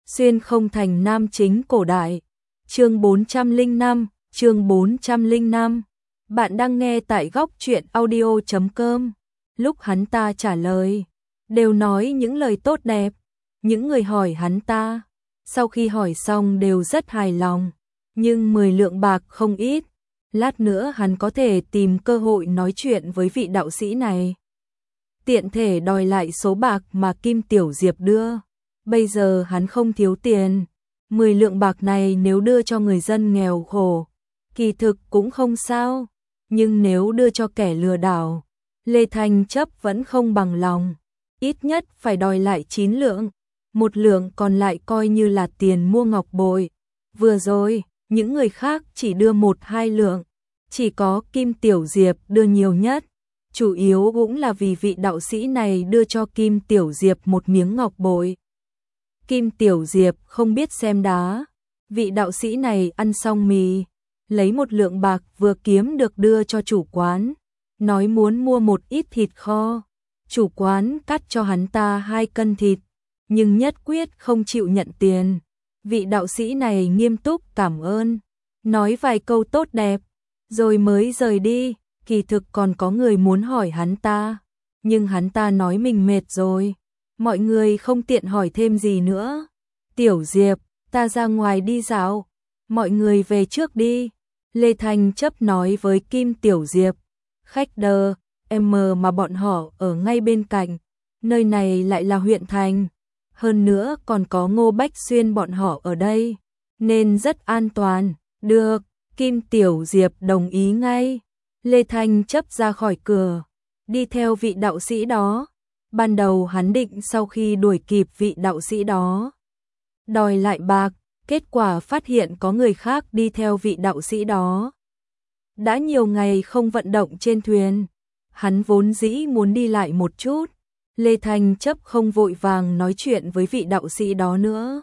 Xuyên không thành nam chính cổ đại. Chương 405, chương 405. Bạn đang nghe tại góc truyện audio.com. Lúc hắn ta trả lời, đều nói những lời tốt đẹp. Những người hỏi hắn ta, sau khi hỏi xong đều rất hài lòng. Nhưng 10 lượng bạc không ít. Lát nữa hắn có thể tìm cơ hội nói chuyện với vị đạo sĩ này. Tiện thể đòi lại số bạc mà Kim Tiểu Diệp đưa. Bây giờ hắn không thiếu tiền. 10 lượng bạc này nếu đưa cho người dân nghèo khổ, kỳ thực cũng không sao. Nhưng nếu đưa cho kẻ lừa đảo, Lê Thanh Chấp vẫn không bằng lòng. Ít nhất phải đòi lại 9 lượng. 1 lượng còn lại coi như là tiền mua ngọc bội. Vừa rồi, những người khác chỉ đưa 1-2 lượng. Chỉ có Kim Tiểu Diệp đưa nhiều nhất. Chủ yếu cũng là vì vị đạo sĩ này đưa cho Kim Tiểu Diệp một miếng ngọc bội. Kim Tiểu Diệp không biết xem đá. Vị đạo sĩ này ăn xong mì, lấy 1 lượng bạc vừa kiếm được đưa cho chủ quán, nói muốn mua một ít thịt kho. Chủ quán cắt cho hắn ta 2 cân thịt, nhưng nhất quyết không chịu nhận tiền. Vị đạo sĩ này nghiêm túc cảm ơn, nói vài câu tốt đẹp, rồi mới rời đi. Kỳ thực còn có người muốn hỏi hắn ta, nhưng hắn ta nói mình mệt rồi. Mọi người không tiện hỏi thêm gì nữa. Tiểu Diệp, ta ra ngoài đi dạo, mọi người về trước đi. Lê Thanh Chấp nói với Kim Tiểu Diệp. Khách đờ, em mà bọn họ ở ngay bên cạnh, nơi này lại là huyện thành. Hơn nữa còn có Ngô Bách Xuyên bọn họ ở đây, nên rất an toàn. Được, Kim Tiểu Diệp đồng ý ngay. Lê Thanh Chấp ra khỏi cửa, đi theo vị đạo sĩ đó. Ban đầu hắn định sau khi đuổi kịp vị đạo sĩ đó, đòi lại bạc, kết quả phát hiện có người khác đi theo vị đạo sĩ đó. Đã nhiều ngày không vận động trên thuyền, hắn vốn dĩ muốn đi lại một chút. Lê Thanh Chấp không vội vàng nói chuyện với vị đạo sĩ đó nữa.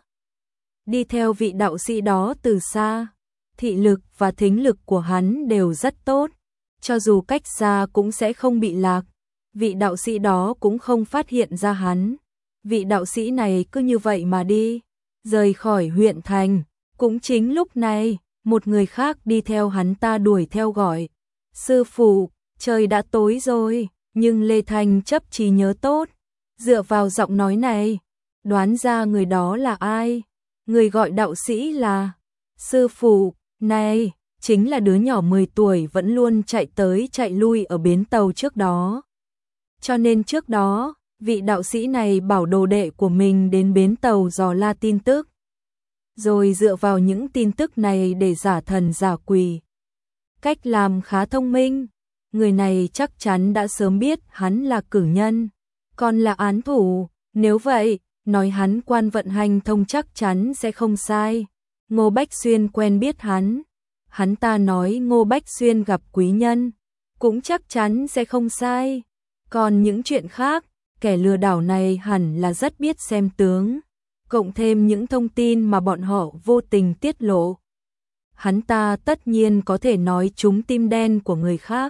Đi theo vị đạo sĩ đó từ xa, thị lực và thính lực của hắn đều rất tốt. Cho dù cách xa cũng sẽ không bị lạc. Vị đạo sĩ đó cũng không phát hiện ra hắn. Vị đạo sĩ này cứ như vậy mà đi, rời khỏi huyện thành. Cũng chính lúc này, một người khác đi theo hắn ta đuổi theo gọi. Sư phụ, trời đã tối rồi. Nhưng Lê Thanh Chấp trí nhớ tốt, dựa vào giọng nói này, đoán ra người đó là ai. Người gọi đạo sĩ là sư phụ, này chính là đứa nhỏ 10 tuổi vẫn luôn chạy tới chạy lui ở bến tàu trước đó. Cho nên trước đó, vị đạo sĩ này bảo đồ đệ của mình đến bến tàu dò la tin tức, rồi dựa vào những tin tức này để giả thần giả quỷ. Cách làm khá thông minh. Người này chắc chắn đã sớm biết hắn là cử nhân, còn là án thủ. Nếu vậy, nói hắn quan vận hành thông chắc chắn sẽ không sai. Ngô Bách Xuyên quen biết hắn. Hắn ta nói Ngô Bách Xuyên gặp quý nhân, cũng chắc chắn sẽ không sai. Còn những chuyện khác, kẻ lừa đảo này hẳn là rất biết xem tướng. Cộng thêm những thông tin mà bọn họ vô tình tiết lộ, hắn ta tất nhiên có thể nói trúng tim đen của người khác.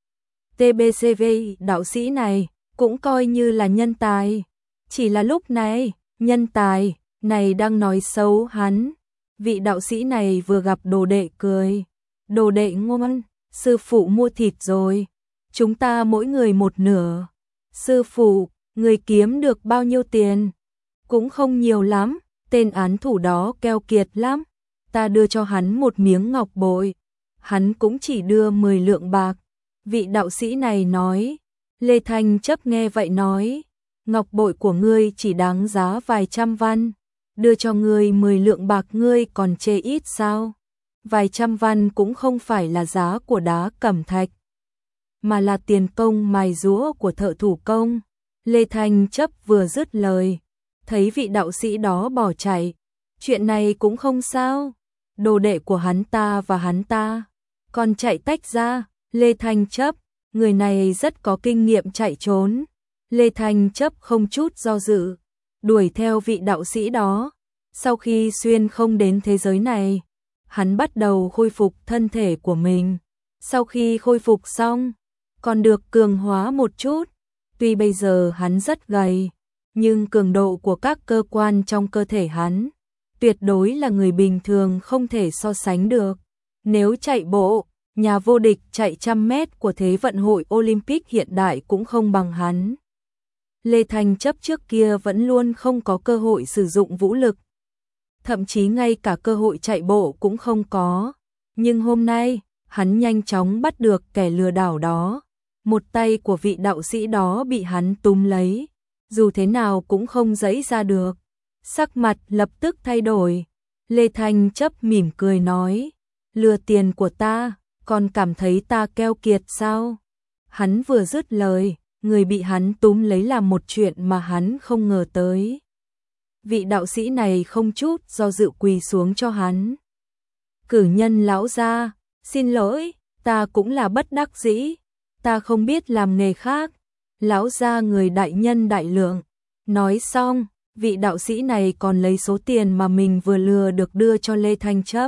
TBCV đạo sĩ này cũng coi như là nhân tài. Chỉ là lúc này, nhân tài này đang nói xấu hắn. Vị đạo sĩ này vừa gặp đồ đệ cười. Đồ đệ ngoan, sư phụ mua thịt rồi. Chúng ta mỗi người một nửa. Sư phụ, người kiếm được bao nhiêu tiền? Cũng không nhiều lắm, tên án thủ đó keo kiệt lắm. Ta đưa cho hắn một miếng ngọc bội, hắn cũng chỉ đưa 10 lượng bạc. Vị đạo sĩ này nói. Lê Thanh Chấp nghe vậy nói, ngọc bội của ngươi chỉ đáng giá vài trăm văn, đưa cho ngươi 10 lượng bạc ngươi còn chê ít sao? Vài trăm văn cũng không phải là giá của đá cẩm thạch, mà là tiền công mài rũa của thợ thủ công. Lê Thanh Chấp vừa dứt lời, thấy vị đạo sĩ đó bỏ chạy. Chuyện này cũng không sao. Đồ đệ của hắn ta và hắn ta còn chạy tách ra. Lê Thanh Chấp, người này rất có kinh nghiệm chạy trốn. Lê Thanh Chấp không chút do dự, đuổi theo vị đạo sĩ đó. Sau khi xuyên không đến thế giới này, hắn bắt đầu khôi phục thân thể của mình. Sau khi khôi phục xong, còn được cường hóa một chút. Tuy bây giờ hắn rất gầy, nhưng cường độ của các cơ quan trong cơ thể hắn tuyệt đối là người bình thường không thể so sánh được. Nếu chạy bộ, nhà vô địch chạy 100 mét của Thế vận hội Olympic hiện đại cũng không bằng hắn. Lê Thanh Chấp trước kia vẫn luôn không có cơ hội sử dụng vũ lực. Thậm chí ngay cả cơ hội chạy bộ cũng không có. Nhưng hôm nay, hắn nhanh chóng bắt được kẻ lừa đảo đó. Một tay của vị đạo sĩ đó bị hắn túm lấy. Dù thế nào cũng không giãy ra được. Sắc mặt lập tức thay đổi. Lê Thanh Chấp mỉm cười nói. Lừa tiền của ta, còn cảm thấy ta keo kiệt sao? Hắn vừa dứt lời, người bị hắn túm lấy làm một chuyện mà hắn không ngờ tới. Vị đạo sĩ này không chút do dự quỳ xuống cho hắn. Cử nhân lão gia, xin lỗi, ta cũng là bất đắc dĩ, ta không biết làm nghề khác. Lão gia người đại nhân đại lượng. Nói xong, vị đạo sĩ này còn lấy số tiền mà mình vừa lừa được đưa cho Lê Thanh Chấp.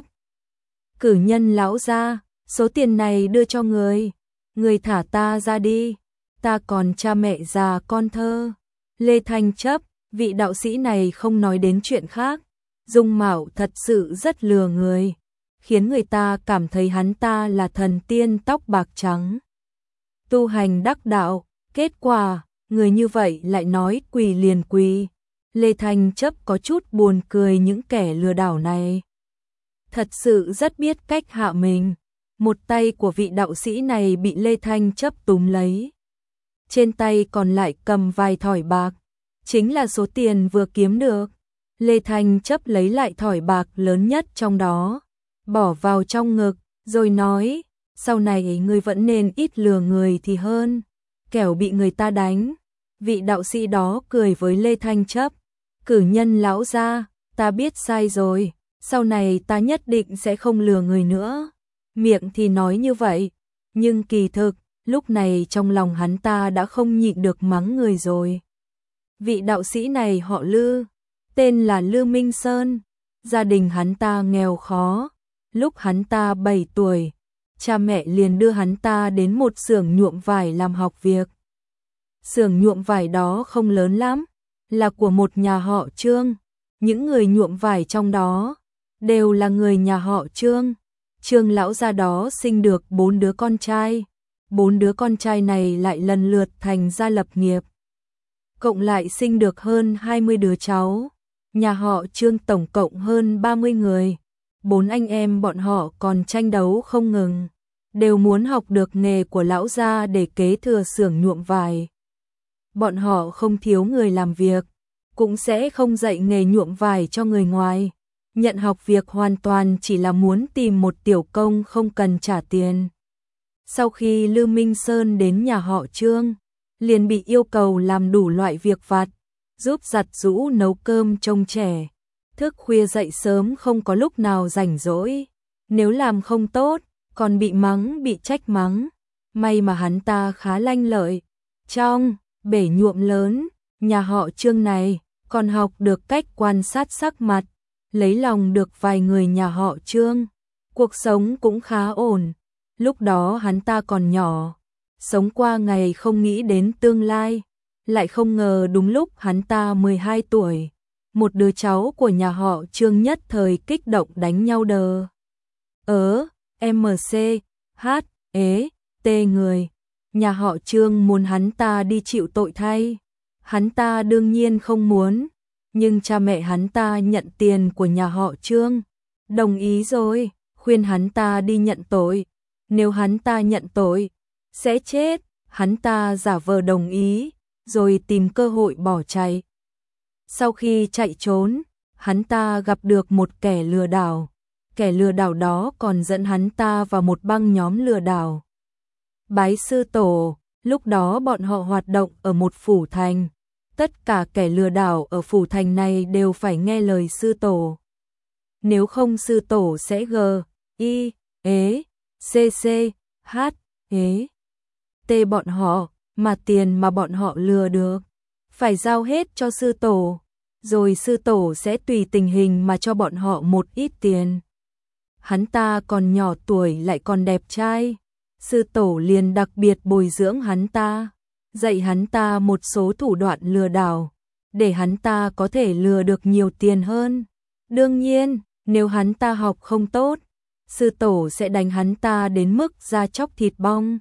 Cử nhân lão gia, số tiền này đưa cho người thả ta ra đi, ta còn cha mẹ già con thơ. Lê Thanh Chấp, vị đạo sĩ này không nói đến chuyện khác, dung mạo thật sự rất lừa người, khiến người ta cảm thấy hắn ta là thần tiên tóc bạc trắng. Tu hành đắc đạo, kết quả, người như vậy lại nói quỳ liền quỳ. Lê Thanh Chấp có chút buồn cười những kẻ lừa đảo này. Thật sự rất biết cách hạ mình. Một tay của vị đạo sĩ này bị Lê Thanh Chấp túm lấy. Trên tay còn lại cầm vài thỏi bạc, chính là số tiền vừa kiếm được. Lê Thanh Chấp lấy lại thỏi bạc lớn nhất trong đó, bỏ vào trong ngực, rồi nói, sau này ngươi vẫn nên ít lừa người thì hơn, kẻo bị người ta đánh. Vị đạo sĩ đó cười với Lê Thanh Chấp, cử nhân lão gia, ta biết sai rồi, sau này ta nhất định sẽ không lừa người nữa. Miệng thì nói như vậy, nhưng kỳ thực, lúc này trong lòng hắn ta đã không nhịn được mắng người rồi. Vị đạo sĩ này họ Lư, tên là Lư Minh Sơn, gia đình hắn ta nghèo khó. Lúc hắn ta 7 tuổi, cha mẹ liền đưa hắn ta đến một xưởng nhuộm vải làm học việc. Xưởng nhuộm vải đó không lớn lắm, là của một nhà họ Trương. Những người nhuộm vải trong đó đều là người nhà họ Trương. Trương lão gia đó sinh được 4 đứa con trai. 4 đứa con trai này lại lần lượt thành gia lập nghiệp. Cộng lại sinh được hơn 20 đứa cháu. Nhà họ Trương tổng cộng hơn 30 người. 4 anh em bọn họ còn tranh đấu không ngừng, đều muốn học được nghề của lão gia để kế thừa xưởng nhuộm vải. Bọn họ không thiếu người làm việc, cũng sẽ không dạy nghề nhuộm vải cho người ngoài. Nhận học việc hoàn toàn chỉ là muốn tìm một tiểu công không cần trả tiền. Sau khi Lư Minh Sơn đến nhà họ Trương, liền bị yêu cầu làm đủ loại việc vặt, giúp giặt giũ nấu cơm trông trẻ. Thức khuya dậy sớm không có lúc nào rảnh rỗi. Nếu làm không tốt, còn bị mắng bị trách mắng. May mà hắn ta khá lanh lợi. Trong bể nhuộm lớn, nhà họ Trương này, còn học được cách quan sát sắc mặt, lấy lòng được vài người nhà họ Trương. Cuộc sống cũng khá ổn. Lúc đó hắn ta còn nhỏ, sống qua ngày không nghĩ đến tương lai. Lại không ngờ đúng lúc hắn ta 12 tuổi. Một đứa cháu của nhà họ Trương nhất thời kích động đánh nhau đờ. MC, H, T người. Nhà họ Trương muốn hắn ta đi chịu tội thay. Hắn ta đương nhiên không muốn, nhưng cha mẹ hắn ta nhận tiền của nhà họ Trương. Đồng ý rồi, khuyên hắn ta đi nhận tội. Nếu hắn ta nhận tội, sẽ chết. Hắn ta giả vờ đồng ý, rồi tìm cơ hội bỏ chạy. Sau khi chạy trốn, hắn ta gặp được một kẻ lừa đảo. Kẻ lừa đảo đó còn dẫn hắn ta vào một băng nhóm lừa đảo. Bái sư tổ, lúc đó bọn họ hoạt động ở một phủ thành. Tất cả kẻ lừa đảo ở phủ thành này đều phải nghe lời sư tổ. Nếu không sư tổ sẽ T bọn họ, mà tiền mà bọn họ lừa được phải giao hết cho sư tổ, rồi sư tổ sẽ tùy tình hình mà cho bọn họ một ít tiền. Hắn ta còn nhỏ tuổi lại còn đẹp trai, sư tổ liền đặc biệt bồi dưỡng hắn ta, dạy hắn ta một số thủ đoạn lừa đảo, để hắn ta có thể lừa được nhiều tiền hơn. Đương nhiên, nếu hắn ta học không tốt, sư tổ sẽ đánh hắn ta đến mức da chóc thịt bong.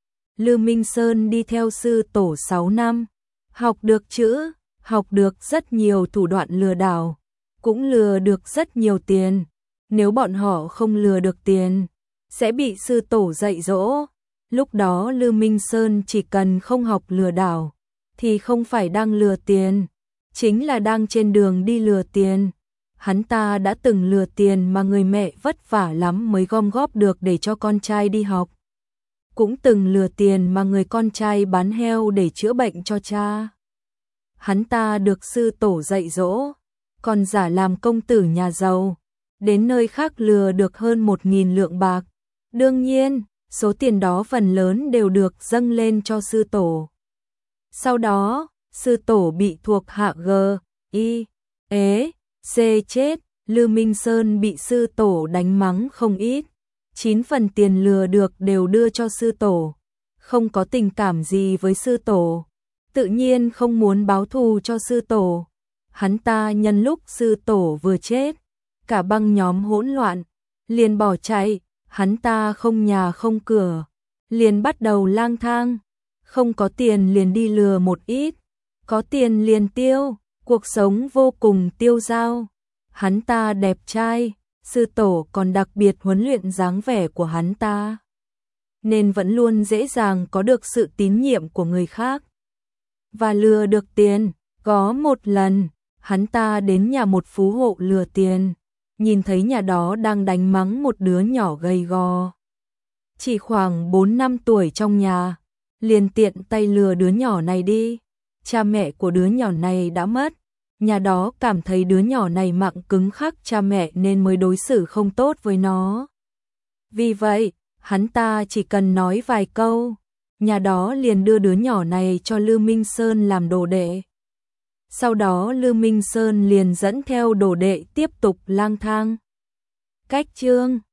Lư Minh Sơn đi theo sư tổ 6 năm, học được chữ, học được rất nhiều thủ đoạn lừa đảo, cũng lừa được rất nhiều tiền. Nếu bọn họ không lừa được tiền, sẽ bị sư tổ dạy dỗ. Lúc đó Lư Minh Sơn chỉ cần không học lừa đảo, thì không phải đang lừa tiền, chính là đang trên đường đi lừa tiền. Hắn ta đã từng lừa tiền mà người mẹ vất vả lắm mới gom góp được để cho con trai đi học. Cũng từng lừa tiền mà người con trai bán heo để chữa bệnh cho cha. Hắn ta được sư tổ dạy dỗ, còn giả làm công tử nhà giàu, đến nơi khác lừa được hơn 1.000 lượng bạc. Đương nhiên, số tiền đó phần lớn đều được dâng lên cho sư tổ. Sau đó, sư tổ bị thuộc hạ G, I, ế, C chết, Lư Minh Sơn bị sư tổ đánh mắng không ít. 9 phần tiền lừa được đều đưa cho sư tổ, không có tình cảm gì với sư tổ, tự nhiên không muốn báo thù cho sư tổ. Hắn ta nhân lúc sư tổ vừa chết, cả băng nhóm hỗn loạn, liền bỏ chạy, hắn ta không nhà không cửa, liền bắt đầu lang thang, không có tiền liền đi lừa một ít, có tiền liền tiêu, cuộc sống vô cùng tiêu dao. Hắn ta đẹp trai, sư tổ còn đặc biệt huấn luyện dáng vẻ của hắn ta, nên vẫn luôn dễ dàng có được sự tín nhiệm của người khác và lừa được tiền. Có một lần, hắn ta đến nhà một phú hộ lừa tiền, nhìn thấy nhà đó đang đánh mắng một đứa nhỏ gầy gò, chỉ khoảng 4 năm tuổi trong nhà, liền tiện tay lừa đứa nhỏ này đi. Cha mẹ của đứa nhỏ này đã mất, nhà đó cảm thấy đứa nhỏ này mặng cứng khắc cha mẹ nên mới đối xử không tốt với nó. Vì vậy, hắn ta chỉ cần nói vài câu, nhà đó liền đưa đứa nhỏ này cho Lư Minh Sơn làm đồ đệ. Sau đó Lư Minh Sơn liền dẫn theo đồ đệ tiếp tục lang thang. Cách chương